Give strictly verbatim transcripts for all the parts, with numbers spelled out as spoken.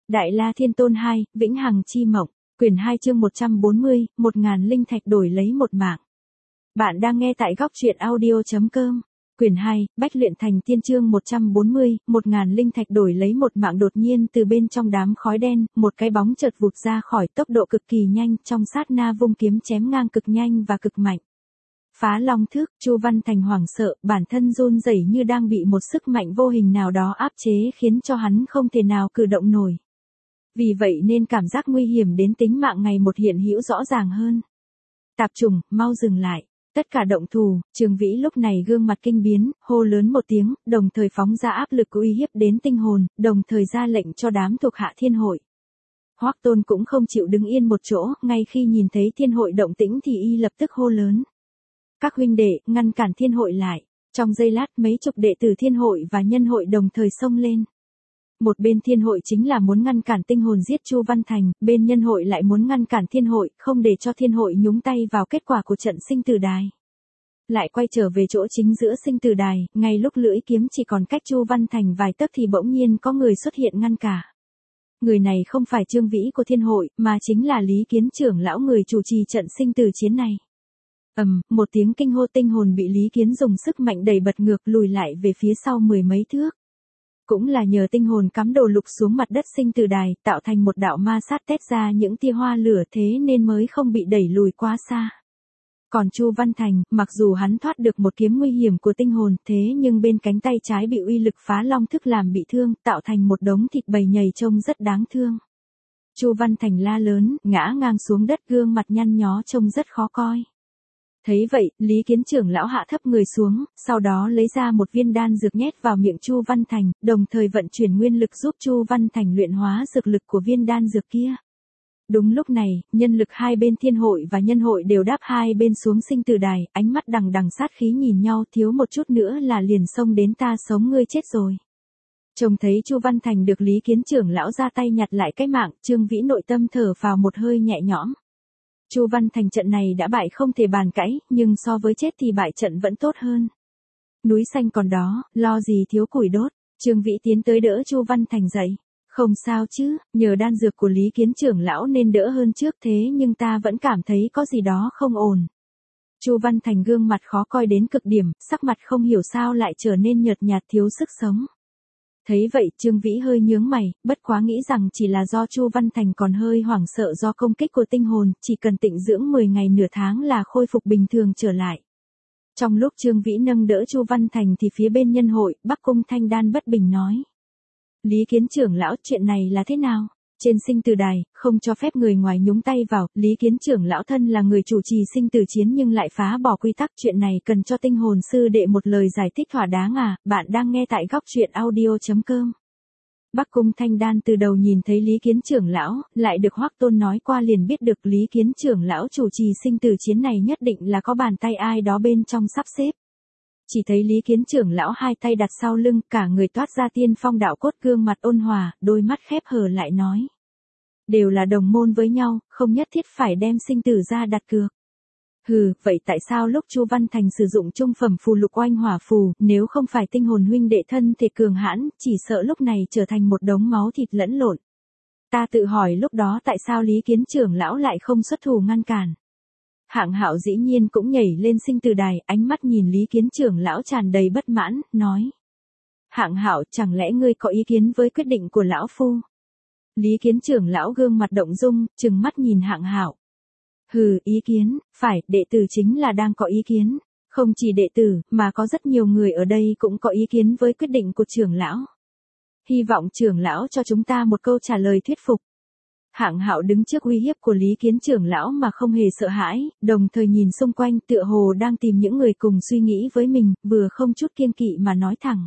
Đại La Thiên Tôn hai, Vĩnh Hằng Chi Mộng, quyển hai chương một trăm bốn mươi, một ngàn linh thạch đổi lấy một mạng. Bạn đang nghe tại góc truyện audio.com. Quyển hai, Bách luyện thành tiên chương một trăm bốn mươi, một ngàn linh thạch đổi lấy một mạng. Đột nhiên từ bên trong đám khói đen, một cái bóng chợt vụt ra khỏi, tốc độ cực kỳ nhanh, trong sát na vung kiếm chém ngang cực nhanh và cực mạnh. Phá long thức, Chu Văn Thành hoảng sợ, bản thân run rẩy như đang bị một sức mạnh vô hình nào đó áp chế khiến cho hắn không thể nào cử động nổi. Vì vậy nên cảm giác nguy hiểm đến tính mạng ngày một hiện hữu rõ ràng hơn. Tạp trùng, mau dừng lại. Tất cả động thủ, Trường Vĩ lúc này gương mặt kinh biến, hô lớn một tiếng, đồng thời phóng ra áp lực uy hiếp đến tinh hồn, đồng thời ra lệnh cho đám thuộc hạ thiên hội. Hoắc Tôn cũng không chịu đứng yên một chỗ, ngay khi nhìn thấy thiên hội động tĩnh thì y lập tức hô lớn. Các huynh đệ, ngăn cản thiên hội lại. Trong giây lát mấy chục đệ tử thiên hội và nhân hội đồng thời xông lên. Một bên thiên hội chính là muốn ngăn cản tinh hồn giết Chu Văn Thành, bên nhân hội lại muốn ngăn cản thiên hội, không để cho thiên hội nhúng tay vào kết quả của trận sinh tử đài. Lại quay trở về chỗ chính giữa sinh tử đài, ngay lúc lưỡi kiếm chỉ còn cách Chu Văn Thành vài tấc thì bỗng nhiên có người xuất hiện ngăn cả. Người này không phải Trương Vĩ của thiên hội, mà chính là Lý Kiến trưởng lão người chủ trì trận sinh tử chiến này. Ầm, um, một tiếng kinh hô, tinh hồn bị Lý Kiến dùng sức mạnh đẩy bật ngược lùi lại về phía sau mười mấy thước. Cũng là nhờ tinh hồn cắm đầu lục xuống mặt đất sinh tử đài, tạo thành một đạo ma sát tét ra những tia hoa lửa, thế nên mới không bị đẩy lùi quá xa. Còn Chu Văn Thành, mặc dù hắn thoát được một kiếm nguy hiểm của tinh hồn, thế nhưng bên cánh tay trái bị uy lực phá long thức làm bị thương, tạo thành một đống thịt bầy nhầy trông rất đáng thương. Chu Văn Thành la lớn, ngã ngang xuống đất, gương mặt nhăn nhó trông rất khó coi. Thấy vậy, Lý Kiến trưởng lão hạ thấp người xuống, sau đó lấy ra một viên đan dược nhét vào miệng Chu Văn Thành, đồng thời vận chuyển nguyên lực giúp Chu Văn Thành luyện hóa dược lực của viên đan dược kia. Đúng lúc này, nhân lực hai bên thiên hội và nhân hội đều đáp hai bên xuống sinh tử đài, ánh mắt đằng đằng sát khí nhìn nhau, thiếu một chút nữa là liền xông đến ta sống ngươi chết rồi. Trông thấy Chu Văn Thành được Lý Kiến trưởng lão ra tay nhặt lại cái mạng, Trương Vĩ nội tâm thở phào một hơi nhẹ nhõm. Chu Văn Thành trận này đã bại không thể bàn cãi, nhưng so với chết thì bại trận vẫn tốt hơn. Núi xanh còn đó, lo gì thiếu củi đốt. Trương Vĩ tiến tới đỡ Chu Văn Thành dậy. Không sao chứ, nhờ đan dược của Lý Kiến trưởng lão nên đỡ hơn trước, thế nhưng ta vẫn cảm thấy có gì đó không ổn. Chu Văn Thành gương mặt khó coi đến cực điểm, sắc mặt không hiểu sao lại trở nên nhợt nhạt thiếu sức sống. Thấy vậy, Trương Vĩ hơi nhướng mày, bất quá nghĩ rằng chỉ là do Chu Văn Thành còn hơi hoảng sợ do công kích của tinh hồn, chỉ cần tịnh dưỡng mười ngày nửa tháng là khôi phục bình thường trở lại. Trong lúc Trương Vĩ nâng đỡ Chu Văn Thành thì phía bên nhân hội, Bắc Cung Thanh Đan bất bình nói. Lý Kiến trưởng lão, chuyện này là thế nào? Trên sinh tử đài, không cho phép người ngoài nhúng tay vào, Lý Kiến trưởng lão thân là người chủ trì sinh tử chiến nhưng lại phá bỏ quy tắc, chuyện này cần cho tinh hồn sư đệ một lời giải thích thỏa đáng à. Bạn đang nghe tại góc truyện audio.com. Bắc Cung Thanh Đan từ đầu nhìn thấy Lý Kiến trưởng lão, lại được Hoắc Tôn nói qua liền biết được Lý Kiến trưởng lão chủ trì sinh tử chiến này nhất định là có bàn tay ai đó bên trong sắp xếp. Chỉ thấy Lý Kiến trưởng lão hai tay đặt sau lưng, cả người toát ra tiên phong đạo cốt, gương mặt ôn hòa, đôi mắt khép hờ lại nói. Đều là đồng môn với nhau, không nhất thiết phải đem sinh tử ra đặt cược. Hừ, vậy tại sao lúc Chu Văn Thành sử dụng trung phẩm phù lục oanh hỏa phù, nếu không phải tinh hồn huynh đệ thân thể cường hãn, chỉ sợ lúc này trở thành một đống máu thịt lẫn lộn. Ta tự hỏi lúc đó tại sao Lý Kiến trưởng lão lại không xuất thủ ngăn cản. Hạng Hạo dĩ nhiên cũng nhảy lên sinh tử đài, ánh mắt nhìn Lý Kiến trưởng lão tràn đầy bất mãn, nói. Hạng Hạo, chẳng lẽ ngươi có ý kiến với quyết định của lão phu? Lý Kiến trưởng lão gương mặt động dung, trừng mắt nhìn Hạng Hạo. Hừ, ý kiến, phải, đệ tử chính là đang có ý kiến. Không chỉ đệ tử, mà có rất nhiều người ở đây cũng có ý kiến với quyết định của trưởng lão. Hy vọng trưởng lão cho chúng ta một câu trả lời thuyết phục. Hạng Hạo đứng trước uy hiếp của Lý Kiến trưởng lão mà không hề sợ hãi, đồng thời nhìn xung quanh tựa hồ đang tìm những người cùng suy nghĩ với mình, vừa không chút kiêng kỵ mà nói thẳng.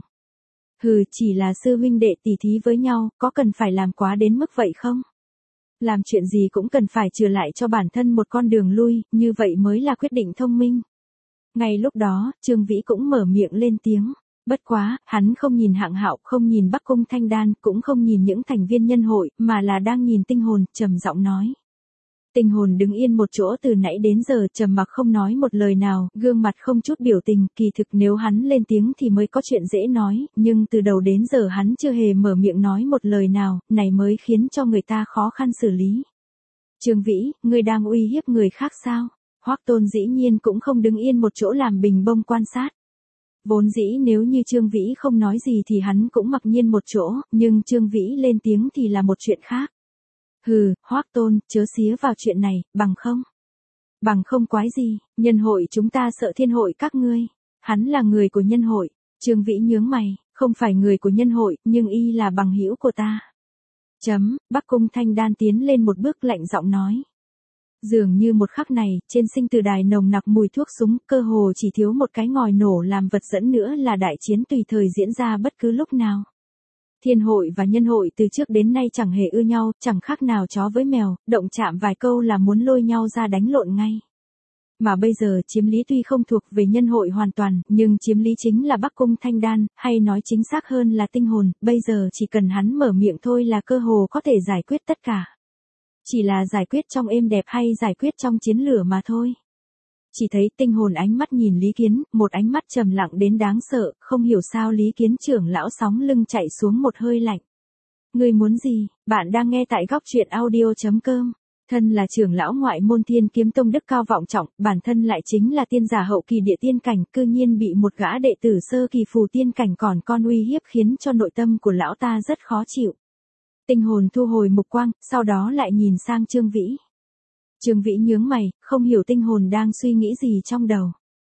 Hừ, chỉ là sư huynh đệ tỉ thí với nhau, có cần phải làm quá đến mức vậy không? Làm chuyện gì cũng cần phải trừ lại cho bản thân một con đường lui, như vậy mới là quyết định thông minh. Ngay lúc đó, Trương Vĩ cũng mở miệng lên tiếng. Bất quá, hắn không nhìn Hạng Hạo, không nhìn Bắc Cung Thanh Đan, cũng không nhìn những thành viên nhân hội, mà là đang nhìn tinh hồn, trầm giọng nói. Tinh hồn đứng yên một chỗ từ nãy đến giờ trầm mặc không nói một lời nào, gương mặt không chút biểu tình, kỳ thực nếu hắn lên tiếng thì mới có chuyện dễ nói, nhưng từ đầu đến giờ hắn chưa hề mở miệng nói một lời nào, này mới khiến cho người ta khó khăn xử lý. Trương Vĩ, ngươi đang uy hiếp người khác sao? Hoắc Tôn dĩ nhiên cũng không đứng yên một chỗ làm bình bông quan sát. Vốn dĩ nếu như Trương Vĩ không nói gì thì hắn cũng mặc nhiên một chỗ, nhưng Trương Vĩ lên tiếng thì là một chuyện khác. Hừ, Hoắc Tôn, chớ xía vào chuyện này, bằng không? Bằng không quái gì, nhân hội chúng ta sợ thiên hội các ngươi. Hắn là người của nhân hội. Trương Vĩ nhướng mày, không phải người của nhân hội, nhưng y là bằng hữu của ta. Chấm, Bắc Cung Thanh Đan tiến lên một bước lạnh giọng nói. Dường như một khắc này, trên sinh tử đài nồng nặc mùi thuốc súng, cơ hồ chỉ thiếu một cái ngòi nổ làm vật dẫn nữa là đại chiến tùy thời diễn ra bất cứ lúc nào. Thiên hội và nhân hội từ trước đến nay chẳng hề ưa nhau, chẳng khác nào chó với mèo, động chạm vài câu là muốn lôi nhau ra đánh lộn ngay. Mà bây giờ chiếm lý tuy không thuộc về nhân hội hoàn toàn, nhưng chiếm lý chính là Bắc Cung Thanh Đan, hay nói chính xác hơn là tinh hồn, bây giờ chỉ cần hắn mở miệng thôi là cơ hồ có thể giải quyết tất cả. Chỉ là giải quyết trong êm đẹp hay giải quyết trong chiến lửa mà thôi. Chỉ thấy tinh hồn ánh mắt nhìn Lý Kiến, một ánh mắt trầm lặng đến đáng sợ, không hiểu sao Lý Kiến trưởng lão sóng lưng chạy xuống một hơi lạnh. Ngươi muốn gì? Bạn đang nghe tại góc truyện audio chấm com. Thân là trưởng lão ngoại môn Thiên Kiếm Tông đức cao vọng trọng, bản thân lại chính là tiên giả hậu kỳ địa tiên cảnh, cư nhiên bị một gã đệ tử sơ kỳ phù tiên cảnh còn con uy hiếp khiến cho nội tâm của lão ta rất khó chịu. Tinh hồn thu hồi mục quang, sau đó lại nhìn sang Trương Vĩ. Trương Vĩ nhướng mày, không hiểu tinh hồn đang suy nghĩ gì trong đầu.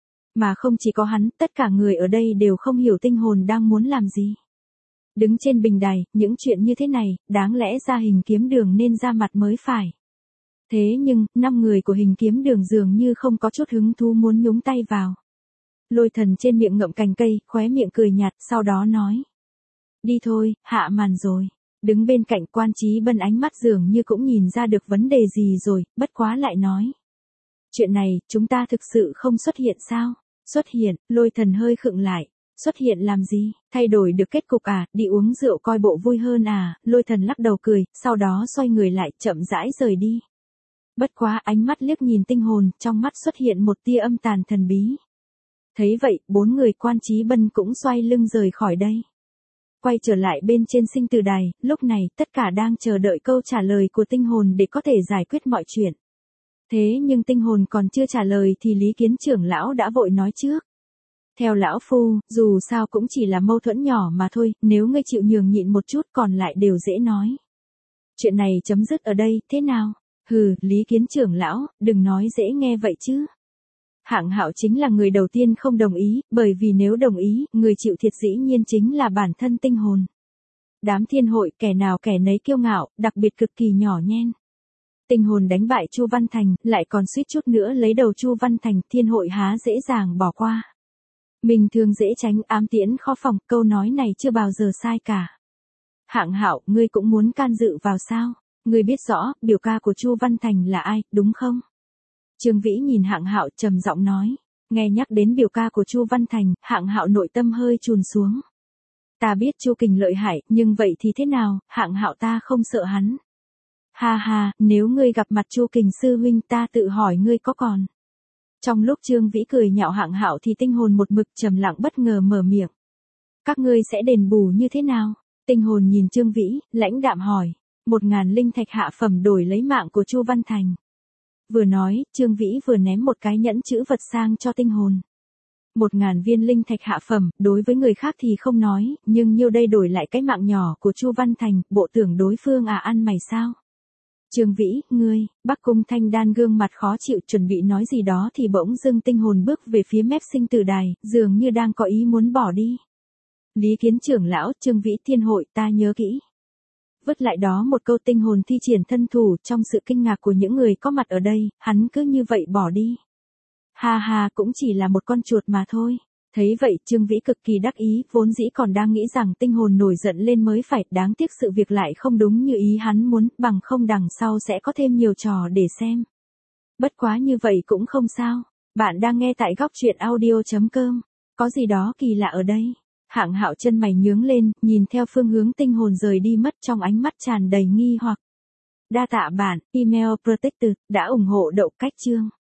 Mà không chỉ có hắn, tất cả người ở đây đều không hiểu tinh hồn đang muốn làm gì. Đứng trên bình đài, những chuyện như thế này, đáng lẽ ra Hình Kiếm Đường nên ra mặt mới phải. Thế nhưng, năm người của Hình Kiếm Đường dường như không có chút hứng thú muốn nhúng tay vào. Lôi Thần trên miệng ngậm cành cây, khóe miệng cười nhạt, sau đó nói. Đi thôi, hạ màn rồi. Đứng bên cạnh Quan Chí Bân ánh mắt dường như cũng nhìn ra được vấn đề gì rồi, bất quá lại nói. Chuyện này, chúng ta thực sự không xuất hiện sao? Xuất hiện, Lôi Thần hơi khựng lại. Xuất hiện làm gì? Thay đổi được kết cục à, đi uống rượu coi bộ vui hơn à? Lôi Thần lắc đầu cười, sau đó xoay người lại, chậm rãi rời đi. Bất quá ánh mắt liếc nhìn tinh hồn, trong mắt xuất hiện một tia âm tàn thần bí. Thấy vậy, bốn người Quan Chí Bân cũng xoay lưng rời khỏi đây. Quay trở lại bên trên sinh tử đài, lúc này tất cả đang chờ đợi câu trả lời của tinh hồn để có thể giải quyết mọi chuyện. Thế nhưng tinh hồn còn chưa trả lời thì Lý Kiến trưởng lão đã vội nói trước. Theo lão phu, dù sao cũng chỉ là mâu thuẫn nhỏ mà thôi, nếu ngươi chịu nhường nhịn một chút còn lại đều dễ nói. Chuyện này chấm dứt ở đây, thế nào? Hừ, Lý Kiến trưởng lão, đừng nói dễ nghe vậy chứ. Hạng Hạo chính là người đầu tiên không đồng ý, bởi vì nếu đồng ý, người chịu thiệt dĩ nhiên chính là bản thân tinh hồn. Đám thiên hội, kẻ nào kẻ nấy kiêu ngạo, đặc biệt cực kỳ nhỏ nhen. Tinh hồn đánh bại Chu Văn Thành, lại còn suýt chút nữa lấy đầu Chu Văn Thành, thiên hội há dễ dàng bỏ qua. Mình thường dễ tránh, ám tiễn khó phòng, câu nói này chưa bao giờ sai cả. Hạng Hạo, ngươi cũng muốn can dự vào sao? Ngươi biết rõ, biểu ca của Chu Văn Thành là ai, đúng không? Trương Vĩ nhìn Hạng Hạo trầm giọng nói, nghe nhắc đến biểu ca của Chu Văn Thành, Hạng Hạo nội tâm hơi chùn xuống. Ta biết Chu Kình lợi hại, nhưng vậy thì thế nào, Hạng Hạo ta không sợ hắn. Ha ha, nếu ngươi gặp mặt Chu Kình sư huynh ta tự hỏi ngươi có còn. Trong lúc Trương Vĩ cười nhạo Hạng Hạo thì tinh hồn một mực trầm lặng bất ngờ mở miệng. Các ngươi sẽ đền bù như thế nào? Tinh hồn nhìn Trương Vĩ, lãnh đạm hỏi, một ngàn linh thạch hạ phẩm đổi lấy mạng của Chu Văn Thành. Vừa nói, Trương Vĩ vừa ném một cái nhẫn chữ vật sang cho tinh hồn. Một ngàn viên linh thạch hạ phẩm, đối với người khác thì không nói, nhưng nhiêu đây đổi lại cái mạng nhỏ của Chu Văn Thành, bộ tưởng đối phương à ăn mày sao? Trương Vĩ, ngươi, Bắc Cung Thanh Đan gương mặt khó chịu chuẩn bị nói gì đó thì bỗng dưng tinh hồn bước về phía mép sinh tử đài, dường như đang có ý muốn bỏ đi. Lý Kiến trưởng lão, Trương Vĩ thiên hội, ta nhớ kỹ. Vứt lại đó một câu tinh hồn thi triển thân thủ, trong sự kinh ngạc của những người có mặt ở đây, hắn cứ như vậy bỏ đi. Ha ha, cũng chỉ là một con chuột mà thôi. Thấy vậy, Trương Vĩ cực kỳ đắc ý, vốn dĩ còn đang nghĩ rằng tinh hồn nổi giận lên mới phải, đáng tiếc sự việc lại không đúng như ý hắn muốn, bằng không đằng sau sẽ có thêm nhiều trò để xem. Bất quá như vậy cũng không sao. Bạn đang nghe tại góc truyện audio chấm com. Có gì đó kỳ lạ ở đây. Hạng Hạo chân mày nhướng lên, nhìn theo phương hướng tinh hồn rời đi mất trong ánh mắt tràn đầy nghi hoặc. Đa tạ bạn, Email Protector, đã ủng hộ Đậu Cách Chương.